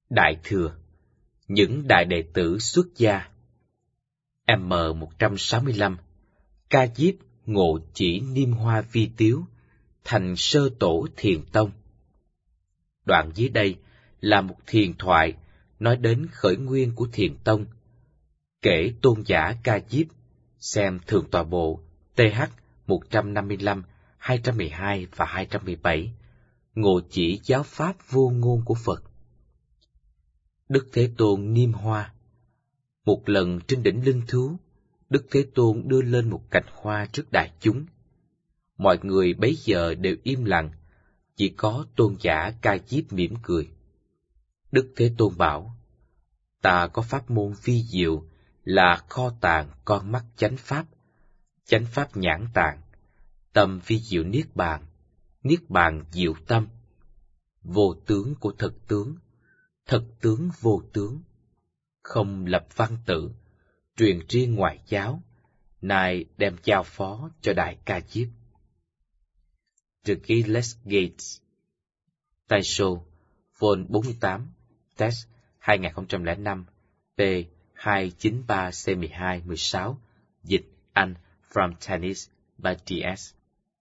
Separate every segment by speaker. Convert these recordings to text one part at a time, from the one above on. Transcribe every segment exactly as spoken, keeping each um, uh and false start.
Speaker 1: Đại Thừa, những đại đệ tử xuất gia. M một trăm sáu mươi lăm, Ca Diếp ngộ chỉ Niêm Hoa Vi Tiếu, thành sơ tổ Thiền Tông. Đoạn dưới đây là một thiền thoại nói đến khởi nguyên của Thiền Tông, kể tôn giả Ca Diếp, xem Thượng Tọa Bộ T H một trăm năm mươi lăm, hai trăm mười hai và hai trăm mười bảy, ngộ chỉ giáo pháp vô ngôn của Phật. Đức Thế Tôn Niêm Hoa. Một lần trên đỉnh Linh Thú, Đức Thế Tôn đưa lên một cành hoa trước đại chúng. Mọi người bấy giờ đều im lặng, chỉ có tôn giả Ca Diếp mỉm cười. Đức Thế Tôn bảo, ta có pháp môn vi diệu là kho tàng con mắt chánh pháp, chánh pháp nhãn tạng, tâm vi diệu niết bàn, niết bàn diệu tâm, vô tướng của thực tướng, thực tướng vô tướng, không lập văn tự, truyền riêng ngoại giáo, nay đem giao phó cho Đại Ca Diếp. The Gilles Gates, Taisho, Vol bốn mươi tám, Test hai nghìn không trăm lẻ năm, P hai chín ba C mười hai mười sáu, dịch Anh From Tennis by D S.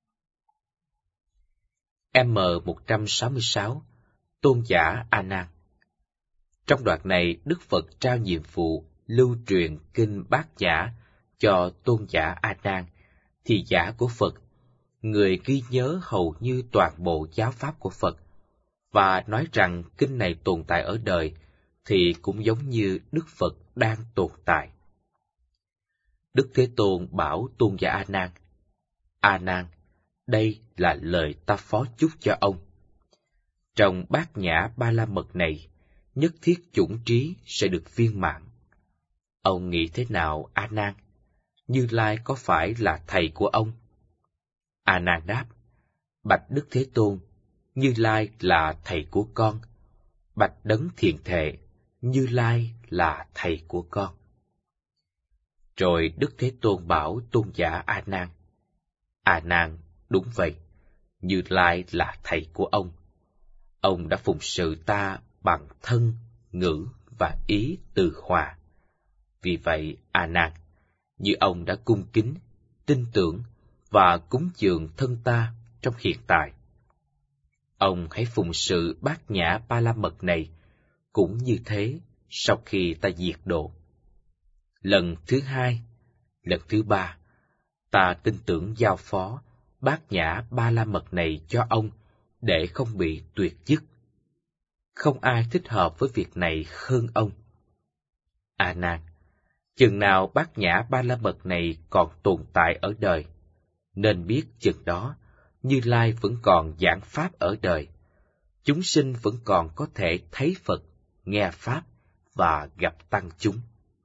Speaker 1: M một trăm sáu mươi sáu, tôn giả A Nan. Trong đoạn này, Đức Phật trao nhiệm vụ lưu truyền kinh Bát Nhã cho tôn giả A Nan, thị giả của Phật, người ghi nhớ hầu như toàn bộ giáo pháp của Phật, và nói rằng kinh này tồn tại ở đời thì cũng giống như Đức Phật đang tồn tại. Đức Thế Tôn bảo tôn giả A Nan, A Nan, đây là lời ta phó chúc cho ông. Trong Bát Nhã Ba La Mật này, nhất thiết chủng trí sẽ được viên mãn. Ông nghĩ thế nào, A Nan? Như Lai có phải là thầy của ông? A Nan đáp, bạch Đức Thế Tôn, Như Lai là thầy của con. Bạch Đấng Thiền Thệ, Như Lai là thầy của con. Rồi Đức Thế Tôn bảo tôn giả A Nan, A Nan, đúng vậy, Như Lai là thầy của ông. Ông đã phụng sự ta bằng thân, ngữ và ý từ hòa. Vì vậy, A Nan, như ông đã cung kính, tin tưởng và cúng dường thân ta trong hiện tại, ông hãy phụng sự Bát Nhã Ba La Mật này cũng như thế sau khi ta diệt độ. Lần thứ hai, lần thứ ba, ta tin tưởng giao phó Bát Nhã Ba La Mật này cho ông để không bị tuyệt dứt. Không ai thích hợp với việc này hơn ông. A Nan, chừng nào Bát Nhã Ba La Mật này còn tồn tại ở đời, nên biết chừng đó Như Lai vẫn còn giảng pháp ở đời, chúng sinh vẫn còn có thể thấy Phật, nghe pháp và gặp tăng chúng.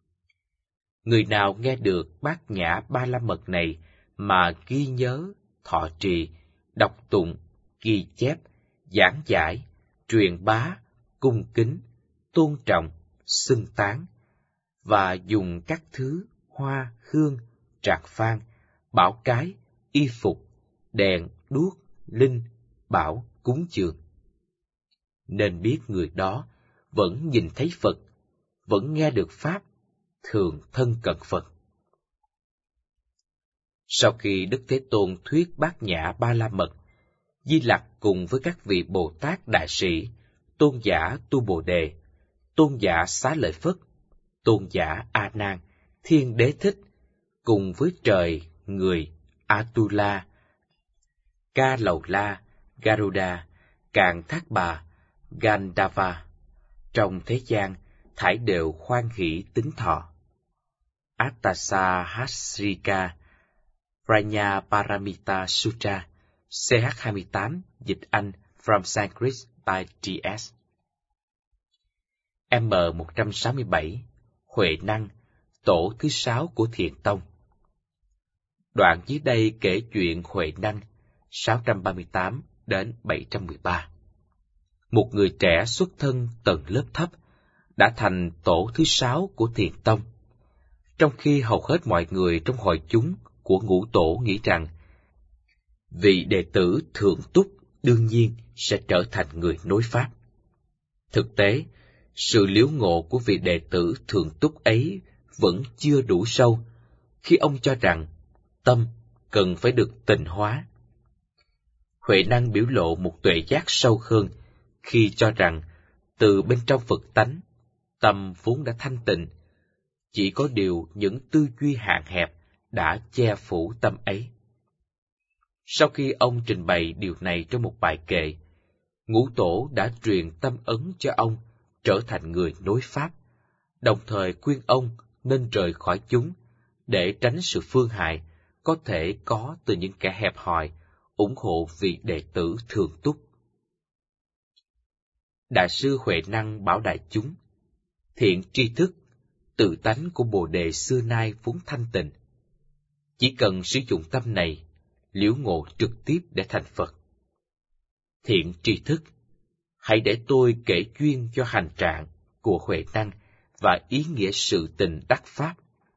Speaker 1: Người nào nghe được Bát Nhã Ba La Mật này mà ghi nhớ, thọ trì, đọc tụng, ghi chép, giảng giải, truyền bá, cung kính, tôn trọng, xưng tán, và dùng các thứ hoa, hương, tràng phan, bảo cái, y phục, đèn, đuốc, linh, bảo, cúng dường, nên biết người đó vẫn nhìn thấy Phật, vẫn nghe được pháp, thường thân cận Phật. Sau khi Đức Thế Tôn thuyết Bát Nhã Ba La Mật, Di Lặc cùng với các vị Bồ Tát Đại Sĩ, tôn giả Tu Bồ Đề, tôn giả Xá Lợi Phất, tôn giả A Nan, Thiên Đế Thích, cùng với trời, người, Atula, Ca Lầu La, Garuda, Càn Thác Bà, Gandhava, trong thế gian thảy đều hoan hỷ tín thọ. Attasa Hasrika, Prajnaparamita Sutra, C H hai mươi tám, dịch Anh, From Sanskrit by D S. M một trăm sáu mươi bảy, Huệ Năng, tổ thứ sáu của Thiền Tông. Đoạn dưới đây kể chuyện Huệ Năng, sáu trăm ba mươi tám đến bảy trăm mười ba. Một người trẻ xuất thân tầng lớp thấp, đã thành tổ thứ sáu của Thiền Tông, trong khi hầu hết mọi người trong hội chúng của ngũ tổ nghĩ rằng vị đệ tử thượng túc đương nhiên sẽ trở thành người nối pháp. Thực tế, Sự liễu ngộ của vị đệ tử thượng túc ấy vẫn chưa đủ sâu, khi ông cho rằng tâm cần phải được tịnh hóa. Huệ Năng biểu lộ một tuệ giác sâu hơn khi cho rằng từ bên trong Phật tánh, tâm vốn đã thanh tịnh, chỉ có điều những tư duy hạn hẹp đã che phủ tâm ấy. Sau khi ông trình bày điều này trong một bài kệ, Ngũ Tổ đã truyền tâm ấn cho ông trở thành người nối pháp, đồng thời khuyên ông nên rời khỏi chúng để tránh sự phương hại có thể có từ những kẻ hẹp hòi ủng hộ vị đệ tử thượng túc. Đại sư Huệ Năng bảo đại chúng, thiện tri thức, tự tánh của Bồ Đề xưa nay vốn thanh tịnh. Chỉ cần sử dụng tâm này, liễu ngộ trực tiếp để thành Phật. Thiện tri thức, hãy để tôi kể duyên cho hành trạng của Huệ Năng và ý nghĩa sự tình đắc pháp.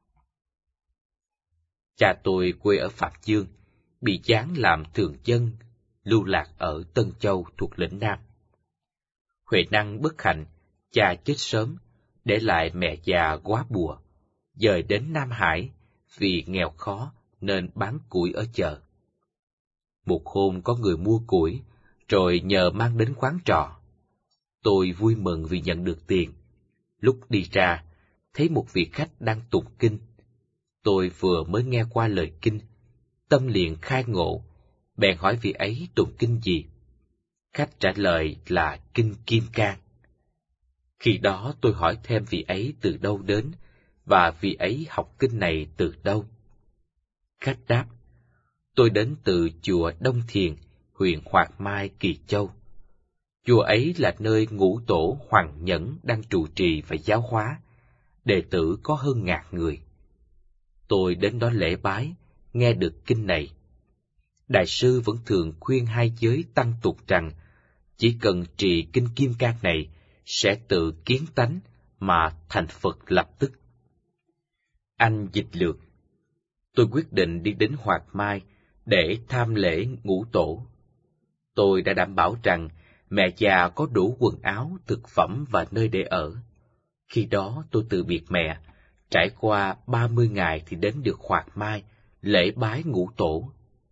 Speaker 1: Cha tôi quê ở Phạm Dương, bị giáng làm thường dân, lưu lạc ở Tân Châu thuộc lĩnh Nam. Huệ Năng bất hạnh, cha chết sớm, để lại mẹ già quá bùa, dời đến Nam Hải vì nghèo khó nên bán củi ở chợ. Một hôm có người mua củi, rồi nhờ mang đến quán trọ. Tôi vui mừng vì nhận được tiền. Lúc đi ra, thấy một vị khách đang tụng kinh. Tôi vừa mới nghe qua lời kinh, tâm liền khai ngộ, bèn hỏi vị ấy tụng kinh gì. Khách trả lời là kinh Kim Cang. Khi đó tôi hỏi thêm vị ấy từ đâu đến, và vị ấy học kinh này từ đâu. Khách đáp, tôi đến từ chùa Đông Thiền, huyện Hoạt Mai, Kỳ Châu. Chùa ấy là nơi Ngũ Tổ Hoàng Nhẫn đang trụ trì và giáo hóa, đệ tử có hơn ngàn người. Tôi đến đó lễ bái, nghe được kinh này. Đại sư vẫn thường khuyên hai giới tăng tục rằng, chỉ cần trì kinh Kim Cang này, sẽ tự kiến tánh mà thành Phật lập tức. Anh dịch lược. Tôi quyết định đi đến Hoạt Mai để tham lễ Ngũ Tổ. Tôi đã đảm bảo rằng mẹ già có đủ quần áo, thực phẩm và nơi để ở. Khi đó tôi từ biệt mẹ, trải qua ba mươi ngày thì đến được Hoạt Mai, lễ bái Ngũ Tổ.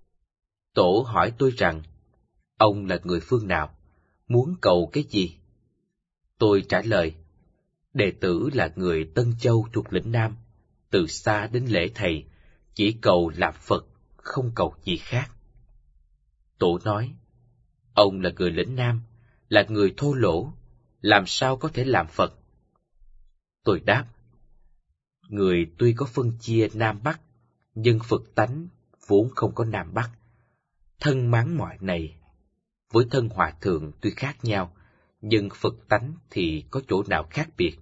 Speaker 1: Tổ hỏi tôi rằng, ông là người phương nào, muốn cầu cái gì? Tôi trả lời, đệ tử là người Tân Châu thuộc lĩnh Nam, từ xa đến lễ thầy, chỉ cầu làm Phật, không cầu gì khác. Tổ nói, ông là người lĩnh Nam, là người thô lỗ, làm sao có thể làm Phật? Tôi đáp, người tuy có phân chia Nam Bắc, nhưng Phật tánh vốn không có Nam Bắc. Thân máng mọi này, với thân hòa thượng tuy khác nhau, nhưng Phật tánh thì có chỗ nào khác biệt?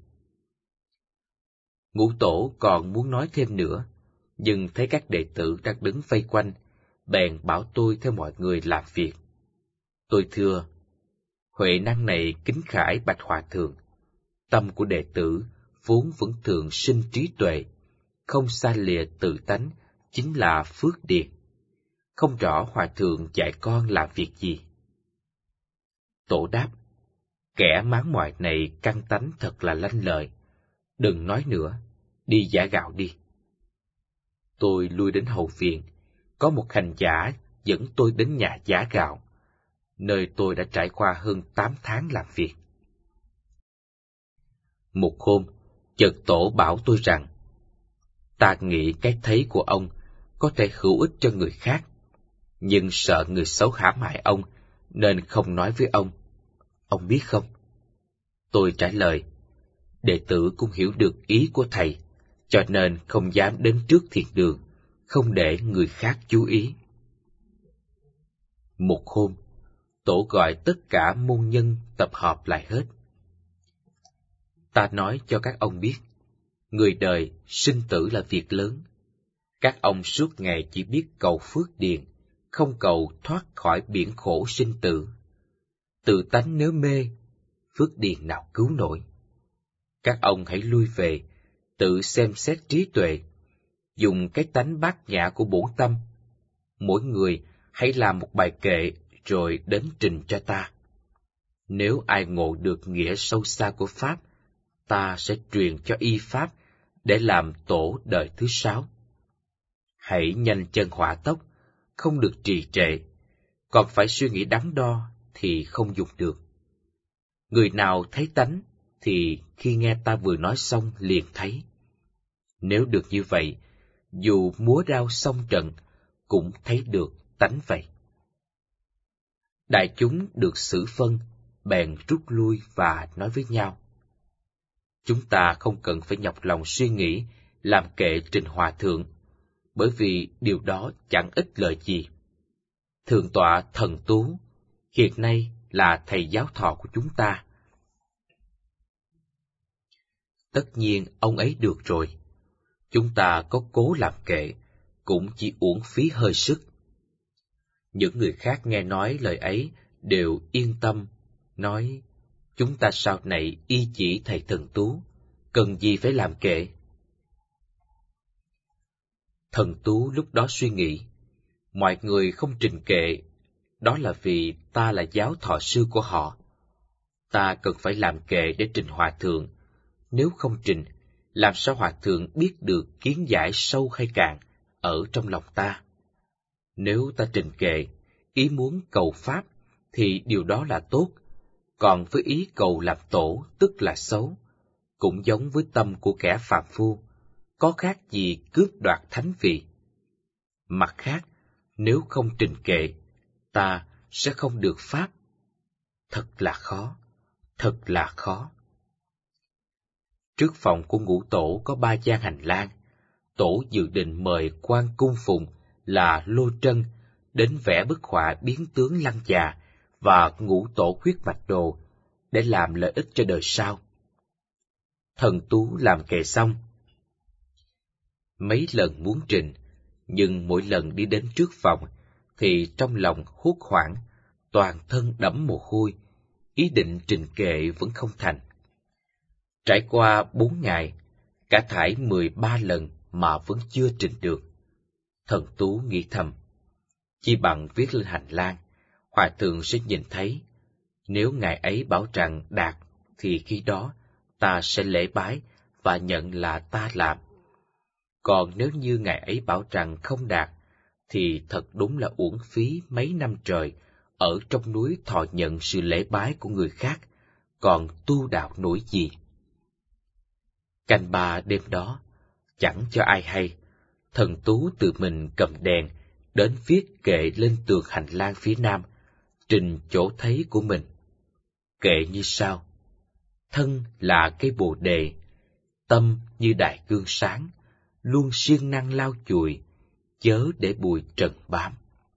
Speaker 1: Ngũ Tổ còn muốn nói thêm nữa, nhưng thấy các đệ tử đang đứng vây quanh, bèn bảo tôi theo mọi người làm việc. Tôi thưa, Huệ Năng này kính khải bạch hòa thượng, tâm của đệ tử vốn vẫn thường sinh trí tuệ, không xa lìa tự tánh, chính là phước điền. Không rõ hòa thượng dạy con làm việc gì. Tổ đáp, kẻ máng moại này căn tánh thật là lanh lợi, đừng nói nữa, đi giã gạo đi. Tôi lui đến hậu viện, có một hành giả dẫn tôi đến nhà giã gạo, nơi tôi đã trải qua hơn tám tháng làm việc. Một hôm, chợt Tổ bảo tôi rằng, ta nghĩ cái thấy của ông có thể hữu ích cho người khác, nhưng sợ người xấu hãm hại ông, nên không nói với ông. Ông biết không? Tôi trả lời, đệ tử cũng hiểu được ý của thầy, cho nên không dám đến trước thiền đường, không để người khác chú ý. Một hôm, Tổ gọi tất cả môn nhân tập họp lại hết. Ta nói cho các ông biết, người đời sinh tử là việc lớn. Các ông suốt ngày chỉ biết cầu phước điền, không cầu thoát khỏi biển khổ sinh tử. Tự tánh nếu mê, phước điền nào cứu nổi. Các ông hãy lui về, tự xem xét trí tuệ, dùng cái tánh bát nhã của bổn tâm. Mỗi người hãy làm một bài kệ rồi đến trình cho ta. Nếu ai ngộ được nghĩa sâu xa của Pháp ta sẽ truyền cho y pháp để làm tổ đời thứ sáu. Hãy nhanh chân hỏa tốc, không được trì trệ, còn phải suy nghĩ đắn đo thì không dùng được. Người nào thấy tánh thì khi nghe ta vừa nói xong liền thấy. Nếu được như vậy, dù múa đao xong trận cũng thấy được tánh vậy. Đại chúng được xử phân, bèn rút lui và nói với nhau. Chúng ta không cần phải nhọc lòng suy nghĩ, làm kệ trình hòa thượng, bởi vì điều đó chẳng ích lợi gì. Thượng tọa Thần Tú hiện nay là thầy giáo thọ của chúng ta. Tất nhiên ông ấy được rồi. Chúng ta có cố làm kệ, cũng chỉ uổng phí hơi sức. Những người khác nghe nói lời ấy đều yên tâm, nói, chúng ta sau này y chỉ thầy Thần Tú, cần gì phải làm kệ. Thần Tú lúc đó suy nghĩ, mọi người không trình kệ, đó là vì ta là giáo thọ sư của họ. Ta cần phải làm kệ để trình hòa thượng, nếu không trình, làm sao hòa thượng biết được kiến giải sâu hay cạn ở trong lòng ta? Nếu ta trình kệ, ý muốn cầu pháp, thì điều đó là tốt, còn với ý cầu làm tổ tức là xấu, cũng giống với tâm của kẻ phàm phu, có khác gì cướp đoạt thánh vị. Mặt khác, nếu không trình kệ, ta sẽ không được pháp. Thật là khó, thật là khó. Trước phòng của ngũ tổ có ba gian hành lang. Tổ dự định mời quan cung phụng là Lô Trân đến vẽ bức họa biến tướng Lăng Già và ngũ tổ huyết mạch đồ để làm lợi ích cho đời sau. Thần Tú làm kệ xong. Mấy lần muốn trình, nhưng mỗi lần đi đến trước phòng thì trong lòng hốt hoảng, toàn thân đẫm mồ hôi, ý định trình kệ vẫn không thành. Trải qua bốn ngày, cả thảy mười ba lần mà vẫn chưa trình được. Thần Tú nghĩ thầm, chi bằng viết lên hành lang, hòa thượng sẽ nhìn thấy. Nếu ngài ấy bảo rằng đạt, thì khi đó ta sẽ lễ bái và nhận là ta làm. Còn nếu như ngài ấy bảo rằng không đạt, thì thật đúng là uổng phí mấy năm trời ở trong núi thọ nhận sự lễ bái của người khác, còn tu đạo nổi gì. Canh ba đêm đó, chẳng cho ai hay, Thần Tú tự mình cầm đèn, đến viết kệ lên tường hành lang phía nam, trình chỗ thấy của mình. Kệ như sau: thân là cây bồ đề, tâm như đại gương sáng, luôn siêng năng lau chùi, chớ để bụi trần bám.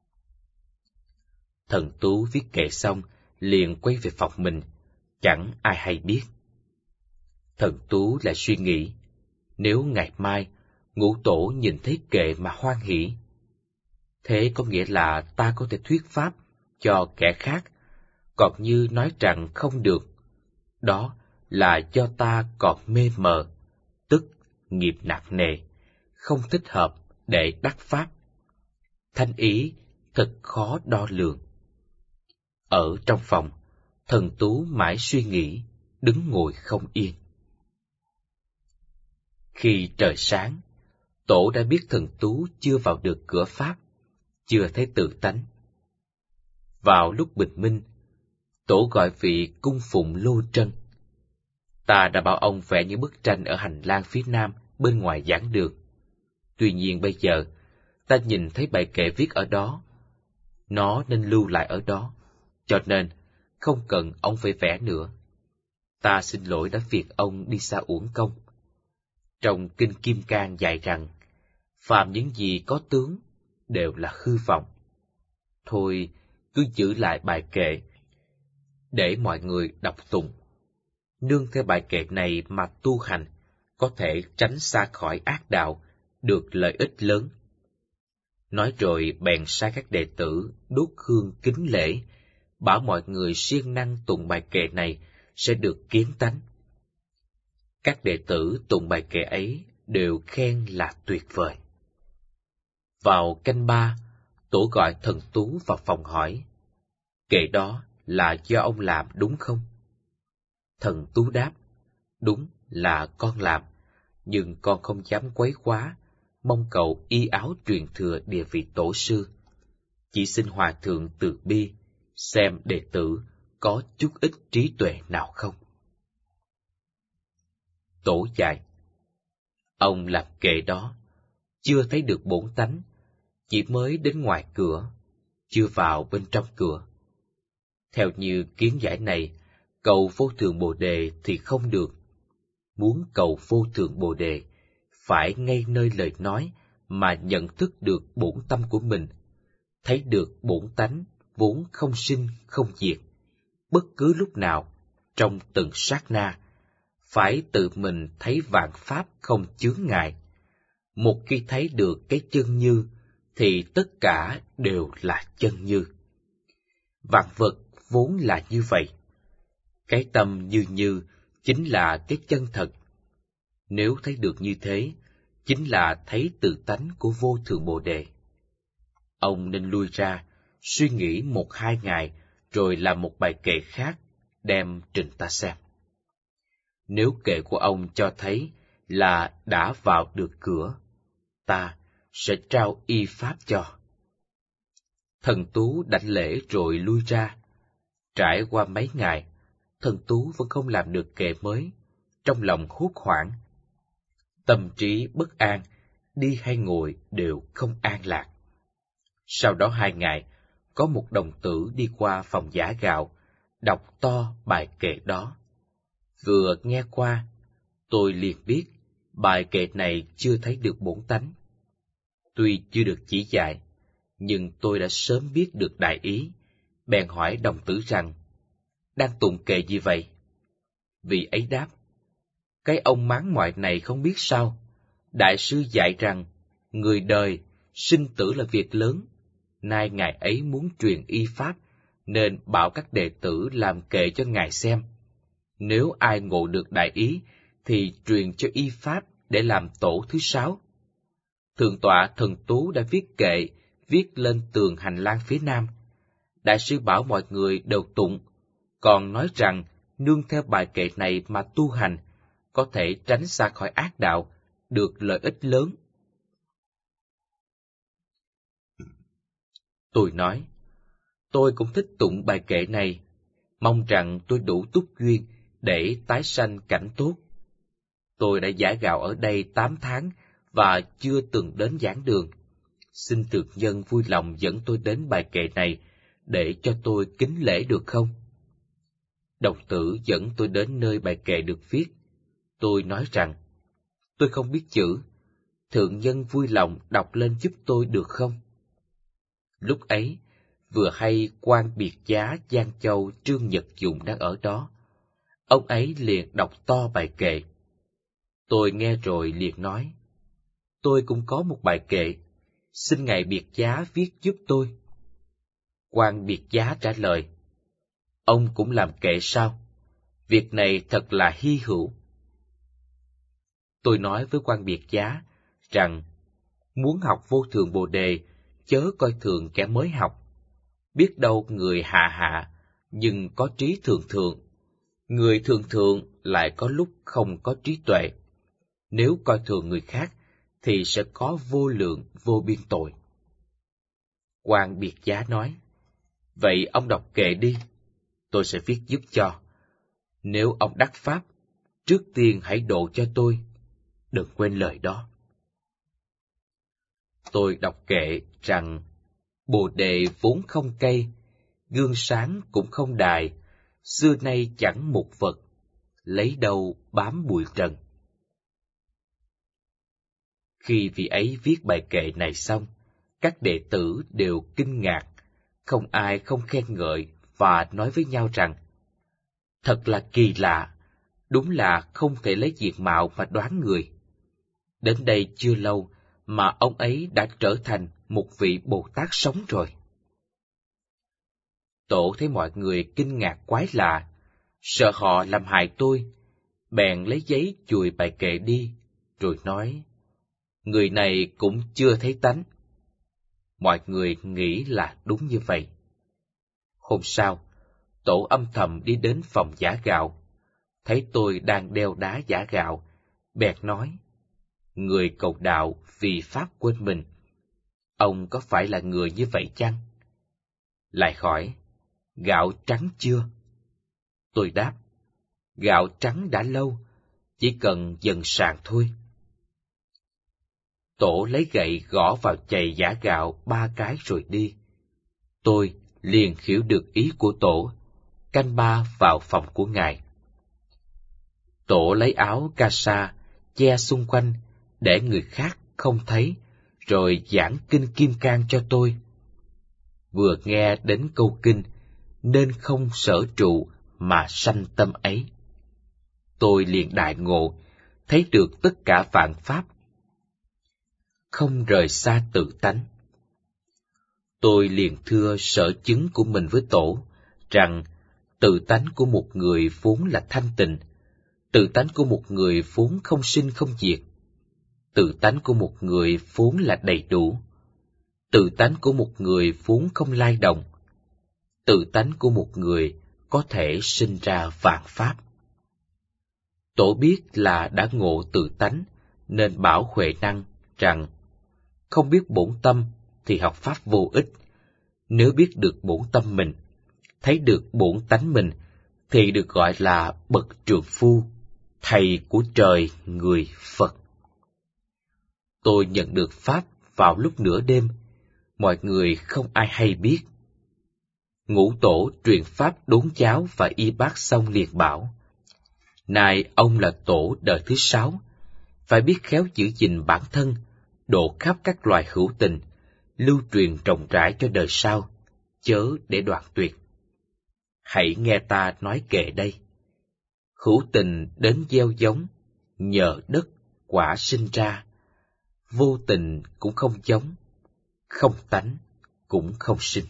Speaker 1: Thần Tú viết kệ xong, liền quay về phòng mình, chẳng ai hay biết. Thần Tú lại suy nghĩ, nếu ngày mai ngũ tổ nhìn thấy kệ mà hoan hỷ, thế có nghĩa là ta có thể thuyết pháp cho kẻ khác, còn như nói rằng không được, đó là do ta còn mê mờ, tức nghiệp nặng nề, không thích hợp để đắc pháp. Thánh ý thật khó đo lường. Ở trong phòng, Thần Tú mãi suy nghĩ, đứng ngồi không yên. Khi trời sáng, Tổ đã biết Thần Tú chưa vào được cửa pháp, chưa thấy tự tánh. Vào lúc bình minh, Tổ gọi vị cung phụng Lô Trân. Ta đã bảo ông vẽ những bức tranh ở hành lang phía nam bên ngoài giảng đường. Tuy nhiên bây giờ, ta nhìn thấy bài kệ viết ở đó. Nó nên lưu lại ở đó, cho nên không cần ông phải vẽ nữa. Ta xin lỗi đã phiền ông đi xa uổng công. Trong Kinh Kim Cang dạy rằng, phàm những gì có tướng đều là hư vọng. Thôi, cứ giữ lại bài kệ, để mọi người đọc tụng. Nương theo bài kệ này mà tu hành, có thể tránh xa khỏi ác đạo, được lợi ích lớn. Nói rồi bèn sai các đệ tử đốt hương kính lễ, bảo mọi người siêng năng tụng bài kệ này sẽ được kiến tánh. Các đệ tử tụng bài kệ ấy đều khen là tuyệt vời. Vào canh ba, Tổ gọi Thần Tú vào phòng hỏi, kệ đó là do ông làm đúng không? Thần Tú đáp, Đúng là con làm, nhưng con không dám quấy quá, mong cậu y áo truyền thừa địa vị tổ sư. Chỉ xin hòa thượng từ bi, xem đệ tử có chút ít trí tuệ nào không. Tổ dạy: ông làm kệ đó, chưa thấy được bổn tánh, chỉ mới đến ngoài cửa, chưa vào bên trong cửa. Theo như kiến giải này, cầu vô thượng bồ đề thì không được. Muốn cầu vô thượng bồ đề, phải ngay nơi lời nói mà nhận thức được bổn tâm của mình, thấy được bổn tánh vốn không sinh không diệt, bất cứ lúc nào, trong từng sát na, phải tự mình thấy vạn pháp không chướng ngại. Một khi thấy được cái chân như, thì tất cả đều là chân như. Vạn vật vốn là như vậy. Cái tâm như như chính là cái chân thật. Nếu thấy được như thế, chính là thấy tự tánh của vô thượng bồ đề. Ông nên lui ra, suy nghĩ một hai ngày, rồi làm một bài kệ khác, đem trình ta xem. Nếu kệ của ông cho thấy là đã vào được cửa, ta sẽ trao y pháp cho. Thần Tú đảnh lễ rồi lui ra. Trải qua mấy ngày, thần Tú vẫn không làm được kệ mới, trong lòng hốt hoảng. Tâm trí bất an, đi hay ngồi đều không an lạc. Sau đó hai ngày, có một đồng tử đi qua phòng giã gạo, đọc to bài kệ đó. Vừa nghe qua, tôi liền biết bài kệ này chưa thấy được bổn tánh. Tuy chưa được chỉ dạy, nhưng tôi đã sớm biết được đại ý, bèn hỏi đồng tử rằng, đang tụng kệ gì vậy? Vị ấy đáp, cái ông máng ngoại này không biết sao, đại sư dạy rằng, người đời, sinh tử là việc lớn, nay ngài ấy muốn truyền y pháp, nên bảo các đệ tử làm kệ cho ngài xem. Nếu ai ngộ được đại ý, thì truyền cho y pháp để làm tổ thứ sáu. Thượng tọa Thần Tú đã viết kệ, viết lên tường hành lang phía nam. Đại sư bảo mọi người đều tụng, còn nói rằng nương theo bài kệ này mà tu hành, có thể tránh xa khỏi ác đạo, được lợi ích lớn. Tôi nói, tôi cũng thích tụng bài kệ này, mong rằng tôi đủ túc duyên để tái sanh cảnh tốt. Tôi đã giã gạo ở đây tám tháng và chưa từng đến giảng đường. Xin thượng nhân vui lòng dẫn tôi đến bài kệ này để cho tôi kính lễ được không? Đồng tử dẫn tôi đến nơi bài kệ được viết. Tôi nói rằng, tôi không biết chữ, thượng nhân vui lòng đọc lên giúp tôi được không? Lúc ấy, vừa hay quan biệt giá Giang Châu Trương Nhật Dụng đang ở đó. Ông ấy liền đọc to bài kệ. Tôi nghe rồi liền nói, tôi cũng có một bài kệ, xin ngài biệt giá viết giúp tôi. Quan biệt giá trả lời, ông cũng làm kệ sao? Việc này thật là hy hữu. Tôi nói với quan biệt giá rằng, muốn học vô thượng bồ đề, chớ coi thường kẻ mới học. Biết đâu người hạ hạ, nhưng có trí thường thượng. Người thường thượng lại có lúc không có trí tuệ. Nếu coi thường người khác, thì sẽ có vô lượng vô biên tội. Quan biệt giá nói, vậy ông đọc kệ đi, tôi sẽ viết giúp cho. Nếu ông đắc pháp, trước tiên hãy độ cho tôi, đừng quên lời đó. Tôi đọc kệ rằng, bồ đề vốn không cây, gương sáng cũng không đài, xưa nay chẳng một vật, lấy đâu bám bụi trần. Khi vị ấy viết bài kệ này xong, các đệ tử đều kinh ngạc, không ai không khen ngợi và nói với nhau rằng, thật là kỳ lạ, đúng là không thể lấy diện mạo mà đoán người. Đến đây chưa lâu mà ông ấy đã trở thành một vị Bồ Tát sống rồi. Tổ thấy mọi người kinh ngạc quái lạ, sợ họ làm hại tôi, bèn lấy giấy chùi bài kệ đi, rồi nói, người này cũng chưa thấy tánh. Mọi người nghĩ là đúng như vậy. Hôm sau, tổ âm thầm đi đến phòng giã gạo. thấy tôi đang đeo đá giã gạo, bèn nói, người cầu đạo vì Pháp quên mình. Ông có phải là người như vậy chăng? Lại hỏi, gạo trắng chưa? Tôi đáp, gạo trắng đã lâu, chỉ cần dần sàn thôi. Tổ lấy gậy gõ vào chày giã gạo ba cái rồi đi. Tôi liền hiểu được ý của Tổ, canh ba vào phòng của ngài. Tổ lấy áo ca sa che xung quanh để người khác không thấy, rồi giảng kinh Kim Cang cho tôi. Vừa nghe đến câu kinh, nên không sở trụ mà sanh tâm ấy. Tôi liền đại ngộ, thấy được tất cả vạn pháp không rời xa tự tánh. Tôi liền thưa sở chứng của mình với Tổ, rằng tự tánh của một người vốn là thanh tịnh, tự tánh của một người vốn không sinh không diệt, tự tánh của một người vốn là đầy đủ, tự tánh của một người vốn không lay động, tự tánh của một người có thể sinh ra vạn pháp. Tổ biết là đã ngộ tự tánh, nên bảo Huệ Năng rằng, không biết bổn tâm thì học pháp vô ích. Nếu biết được bổn tâm mình, thấy được bổn tánh mình, thì được gọi là bậc trượng phu, thầy của trời người Phật. Tôi nhận được pháp vào lúc nửa đêm, mọi người không ai hay biết. Ngũ Tổ truyền pháp đốn cháo và y bát xong liền bảo, nay ông là tổ đời thứ sáu, phải biết khéo giữ gìn bản thân, độ khắp các loài hữu tình, lưu truyền rộng rãi cho đời sau, chớ để đoạn tuyệt. Hãy nghe ta nói kệ đây. Hữu tình đến gieo giống, nhờ đất quả sinh ra, vô tình cũng không giống, không tánh cũng không sinh.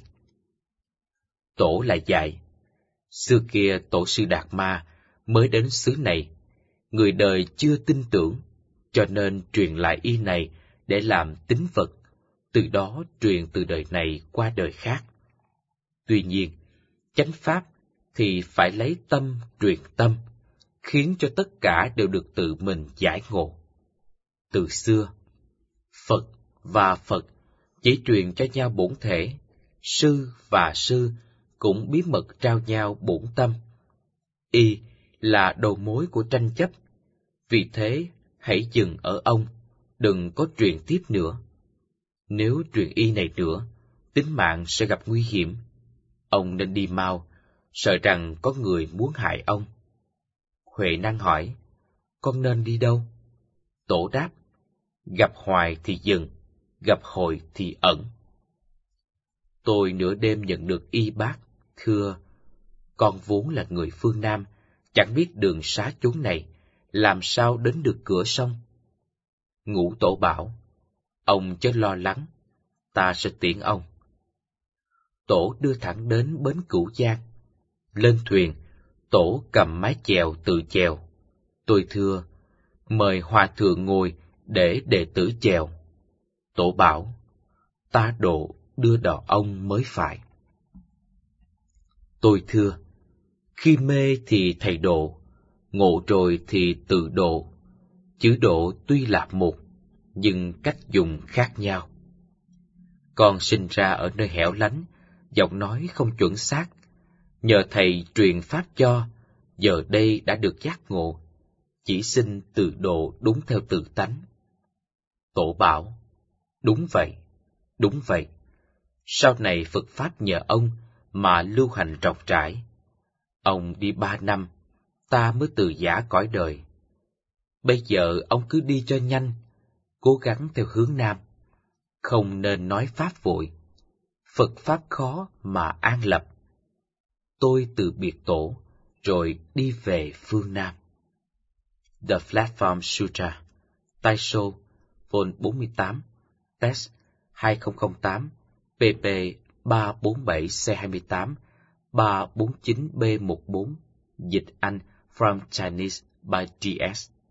Speaker 1: Tổ lại dạy, xưa kia tổ sư Đạt Ma mới đến xứ này, người đời chưa tin tưởng, cho nên truyền lại y này để làm tín vật, từ đó truyền từ đời này qua đời khác. Tuy nhiên, chánh pháp thì phải lấy tâm truyền tâm, khiến cho tất cả đều được tự mình giải ngộ. Từ xưa, Phật và Phật chỉ truyền cho nhau bổn thể, sư và sư cũng bí mật trao nhau bổn tâm. Y là đầu mối của tranh chấp, vì thế hãy dừng ở ông, đừng có truyền tiếp nữa. Nếu truyền y này nữa, tính mạng sẽ gặp nguy hiểm. Ông nên đi mau, sợ rằng có người muốn hại ông. Huệ Năng hỏi, con nên đi đâu? Tổ đáp, gặp hoài thì dừng, gặp hồi thì ẩn. Tôi nửa đêm nhận được y bát, thưa, con vốn là người phương Nam, chẳng biết đường xá chốn này, làm sao đến được cửa sông? Ngũ Tổ bảo, ông chớ lo lắng, ta sẽ tiễn ông. Tổ đưa thẳng đến bến Cửu Giang. Lên thuyền, Tổ cầm mái chèo tự chèo. Tôi thưa, mời hòa thượng ngồi để đệ tử chèo. Tổ bảo, ta độ đưa đò ông mới phải. Tôi thưa, khi mê thì thầy độ, ngộ rồi thì tự độ. Chữ độ tuy là một, nhưng cách dùng khác nhau. Con sinh ra ở nơi hẻo lánh, giọng nói không chuẩn xác. Nhờ thầy truyền pháp cho, giờ đây đã được giác ngộ, chỉ xin tự độ đúng theo tự tánh. Tổ bảo, đúng vậy, đúng vậy. Sau này Phật Pháp nhờ ông mà lưu hành rộng rãi. Ông đi ba năm, ta mới từ giã cõi đời. Bây giờ ông cứ đi cho nhanh, cố gắng theo hướng Nam. Không nên nói Pháp vội. Phật Pháp khó mà an lập. Tôi từ biệt Tổ, rồi đi về phương Nam. The Platform Sutra, Tai Sô, Vol bốn mươi tám, Test hai không không tám, P P ba bốn bảy C hai tám, ba bốn chín B một bốn, dịch Anh, From Chinese by D S